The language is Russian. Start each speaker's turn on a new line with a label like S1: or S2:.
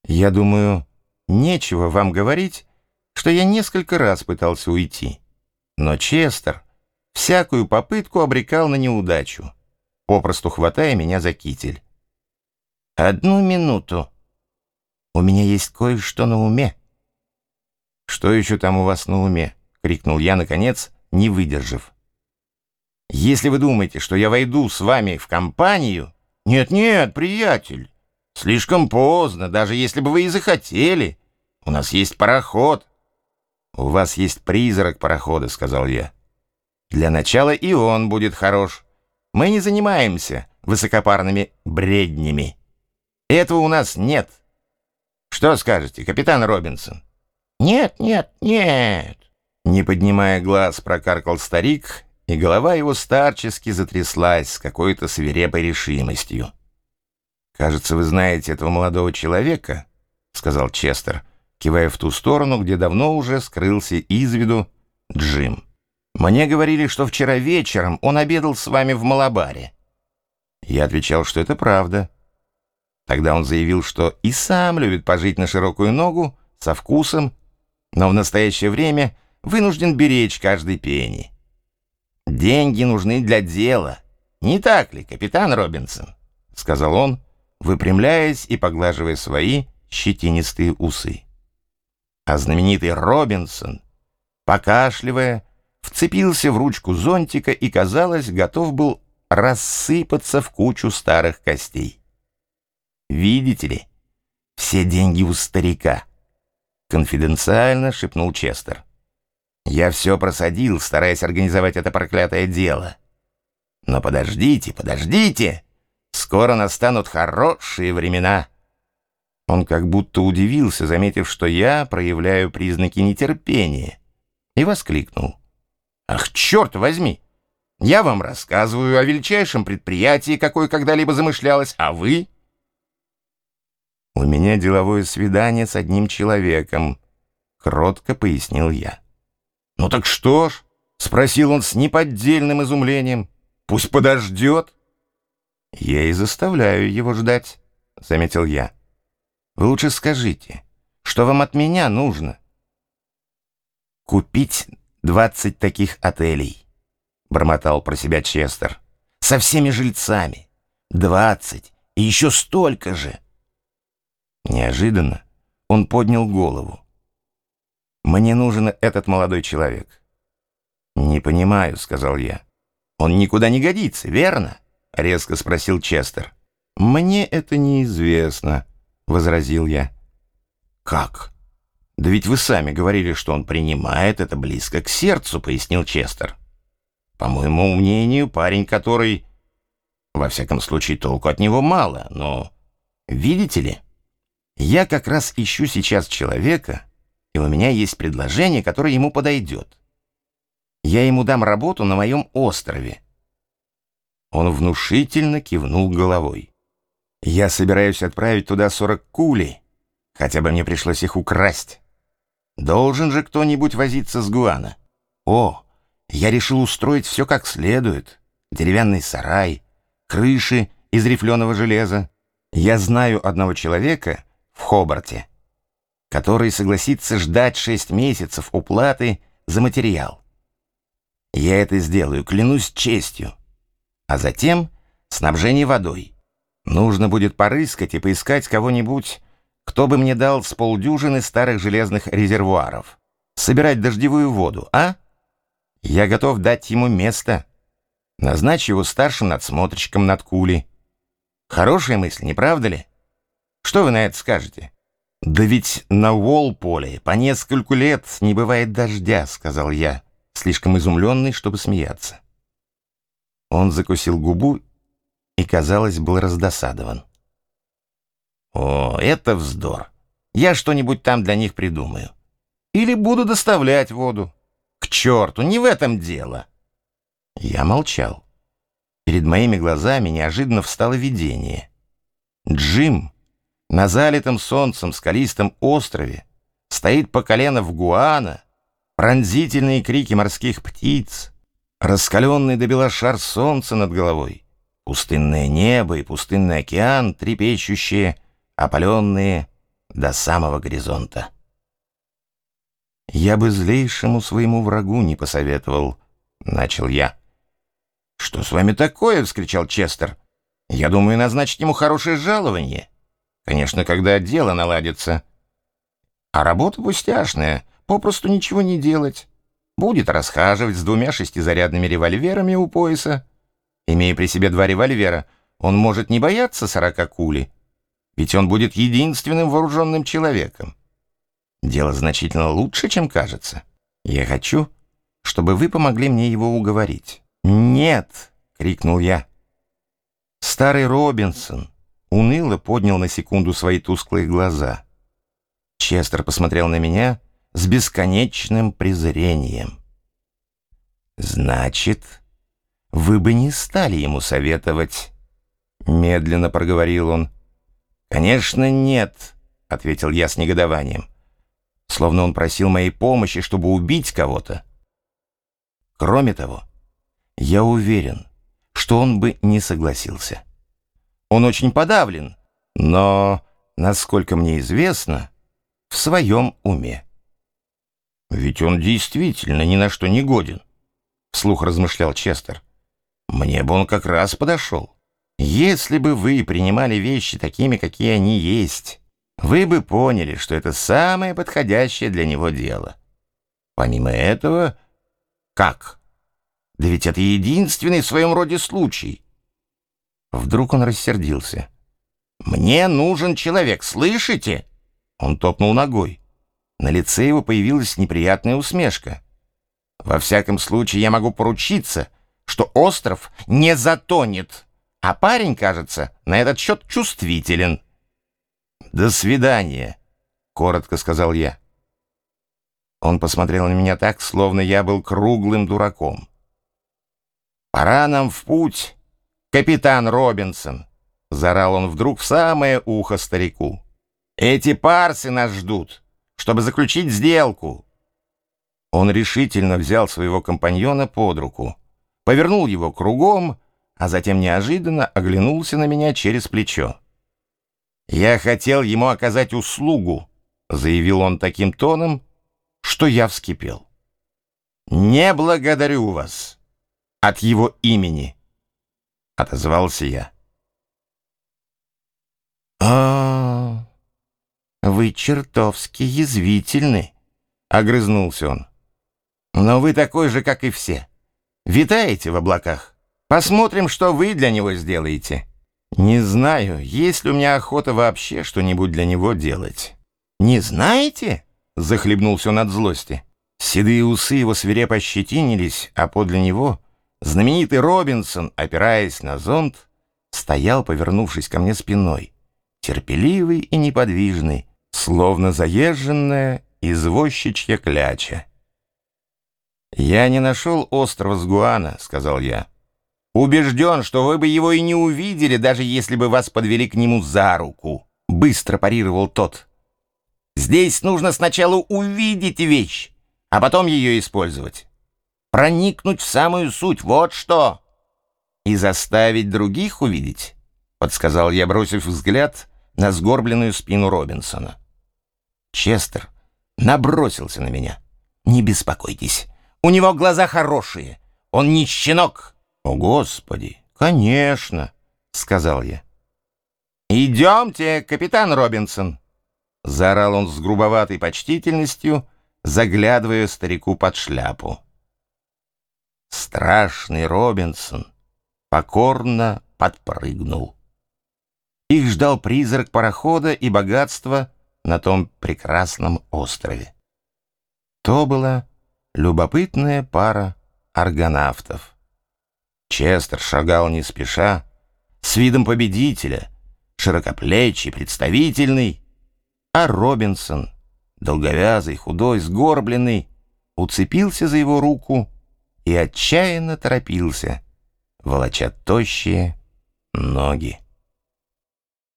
S1: Я думаю, нечего вам говорить, что я несколько раз пытался уйти. Но Честер всякую попытку обрекал на неудачу, попросту хватая меня за китель. «Одну минуту. У меня есть кое-что на уме». «Что еще там у вас на уме?» — крикнул я, наконец, не выдержав. «Если вы думаете, что я войду с вами в компанию...» «Нет-нет, приятель, слишком поздно, даже если бы вы и захотели. У нас есть пароход». «У вас есть призрак парохода», — сказал я. «Для начала и он будет хорош. Мы не занимаемся высокопарными бреднями. Этого у нас нет. Что скажете, капитан Робинсон?» «Нет, нет, нет», — не поднимая глаз, прокаркал старик, и голова его старчески затряслась с какой-то свирепой решимостью. «Кажется, вы знаете этого молодого человека», — сказал Честер, кивая в ту сторону, где давно уже скрылся из виду Джим. «Мне говорили, что вчера вечером он обедал с вами в Малабаре». Я отвечал, что это правда. Тогда он заявил, что и сам любит пожить на широкую ногу, со вкусом, но в настоящее время вынужден беречь каждый пенни. «Деньги нужны для дела, не так ли, капитан Робинсон?» — сказал он, выпрямляясь и поглаживая свои щетинистые усы. А знаменитый Робинсон, покашливая, вцепился в ручку зонтика и, казалось, готов был рассыпаться в кучу старых костей. «Видите ли, все деньги у старика», — конфиденциально шепнул Честер. «Я все просадил, стараясь организовать это проклятое дело. Но подождите, подождите, скоро настанут хорошие времена». Он как будто удивился, заметив, что я проявляю признаки нетерпения, и воскликнул: «Ах, черт возьми! Я вам рассказываю о величайшем предприятии, какое когда-либо замышлялось, а вы...» «У меня деловое свидание с одним человеком», — кротко пояснил я. «Ну так что ж?» — спросил он с неподдельным изумлением. «Пусть подождет». «Я и заставляю его ждать», — заметил я. «Вы лучше скажите, что вам от меня нужно?» «Купить 20 таких отелей», — бормотал про себя Честер. «Со всеми жильцами. 20 и еще столько же». Неожиданно он поднял голову. «Мне нужен этот молодой человек». «Не понимаю», — сказал я. «Он никуда не годится, верно?» — резко спросил Честер. «Мне это неизвестно», — возразил я. «Как? Да ведь вы сами говорили, что он принимает это близко к сердцу», — пояснил Честер. «По моему мнению, парень, который... Во всяком случае, толку от него мало, но... Видите ли, я как раз ищу сейчас человека, и у меня есть предложение, которое ему подойдет. Я ему дам работу на моем острове». Он внушительно кивнул головой. «Я собираюсь отправить туда 40 кулей, хотя бы мне пришлось их украсть. Должен же кто-нибудь возиться с Гуана. О, я решил устроить все как следует. Деревянный сарай, крыши из рифленого железа. Я знаю одного человека в Хобарте, который согласится ждать 6 месяцев уплаты за материал. Я это сделаю, клянусь честью. А затем снабжение водой. Нужно будет порыскать и поискать кого-нибудь, кто бы мне дал с полдюжины старых железных резервуаров. Собирать дождевую воду, а? Я готов дать ему место. Назначь его старшим надсмотрщиком над Кули. Хорошая мысль, не правда ли? Что вы на это скажете?» «Да ведь на Уолполе по нескольку лет не бывает дождя», — сказал я, слишком изумленный, чтобы смеяться. Он закусил губу и, казалось, был раздосадован. «О, это вздор. Я что-нибудь там для них придумаю. Или буду доставлять воду. К черту, не в этом дело». Я молчал. Перед моими глазами неожиданно встало видение. Джим на залитом солнцем скалистом острове стоит по колено в Гуана, пронзительные крики морских птиц, раскаленный до бела шар солнца над головой, пустынное небо и пустынный океан, трепещущие, опаленные до самого горизонта. «Я бы злейшему своему врагу не посоветовал», — начал я. «Что с вами такое?» — вскричал Честер. «Я думаю назначить ему хорошее жалование. Конечно, когда дело наладится. А работа пустяшная, попросту ничего не делать. Будет расхаживать с 2 шестизарядными револьверами у пояса. Имея при себе 2 револьвера, он может не бояться 40 кули, ведь он будет единственным вооруженным человеком. Дело значительно лучше, чем кажется. Я хочу, чтобы вы помогли мне его уговорить». «Нет!» — крикнул я. Старый Робинсон уныло поднял на секунду свои тусклые глаза. Честер посмотрел на меня с бесконечным презрением. «Значит, вы бы не стали ему советовать?» — медленно проговорил он. «Конечно, нет», — ответил я с негодованием, словно он просил моей помощи, чтобы убить кого-то. Кроме того, я уверен, что он бы не согласился. Он очень подавлен, но, насколько мне известно, в своем уме. «Ведь он действительно ни на что не годен», — вслух размышлял Честер. «Мне бы он как раз подошел. Если бы вы принимали вещи такими, какие они есть, вы бы поняли, что это самое подходящее для него дело. Помимо этого, как? Да ведь это единственный в своем роде случай». Вдруг он рассердился. «Мне нужен человек, слышите?» Он топнул ногой. На лице его появилась неприятная усмешка. «Во всяком случае, я могу поручиться, что остров не затонет, а парень, кажется, на этот счет чувствителен». «До свидания», — коротко сказал я. Он посмотрел на меня так, словно я был круглым дураком. «Пора нам в путь, капитан Робинсон», — заорал он вдруг в самое ухо старику. «Эти парсы нас ждут, чтобы заключить сделку». Он решительно взял своего компаньона под руку, повернул его кругом, а затем неожиданно оглянулся на меня через плечо. «Я хотел ему оказать услугу», — заявил он таким тоном, что я вскипел. «Не благодарю вас от его имени», — отозвался я. «А, вы чертовски язвительны», — огрызнулся он. «Но вы такой же, как и все. Витаете в облаках. Посмотрим, что вы для него сделаете». «Не знаю, есть ли у меня охота вообще что-нибудь для него делать». «Не знаете?» — захлебнулся он от злости. Седые усы его свирепо ощетинились, а подле него знаменитый Робинсон, опираясь на зонт, стоял, повернувшись ко мне спиной, терпеливый и неподвижный, словно заезженная извозчичья кляча. «Я не нашел острова Сгуана», — сказал я. «Убежден, что вы бы его и не увидели, даже если бы вас подвели к нему за руку», — быстро парировал тот. «Здесь нужно сначала увидеть вещь, а потом ее использовать. Проникнуть в самую суть, вот что. И заставить других увидеть», — подсказал я, бросив взгляд на сгорбленную спину Робинсона. Честер набросился на меня. «Не беспокойтесь, у него глаза хорошие, он не щенок». «О, Господи, конечно», — сказал я. «Идемте, капитан Робинсон», — заорал он с грубоватой почтительностью, заглядывая старику под шляпу. Страшный Робинсон покорно подпрыгнул. Их ждал призрак парохода и богатства на том прекрасном острове. То была любопытная пара аргонавтов. Честер шагал не спеша, с видом победителя, широкоплечий, представительный, а Робинсон, долговязый, худой, сгорбленный, уцепился за его руку и отчаянно торопился, волоча тощие ноги.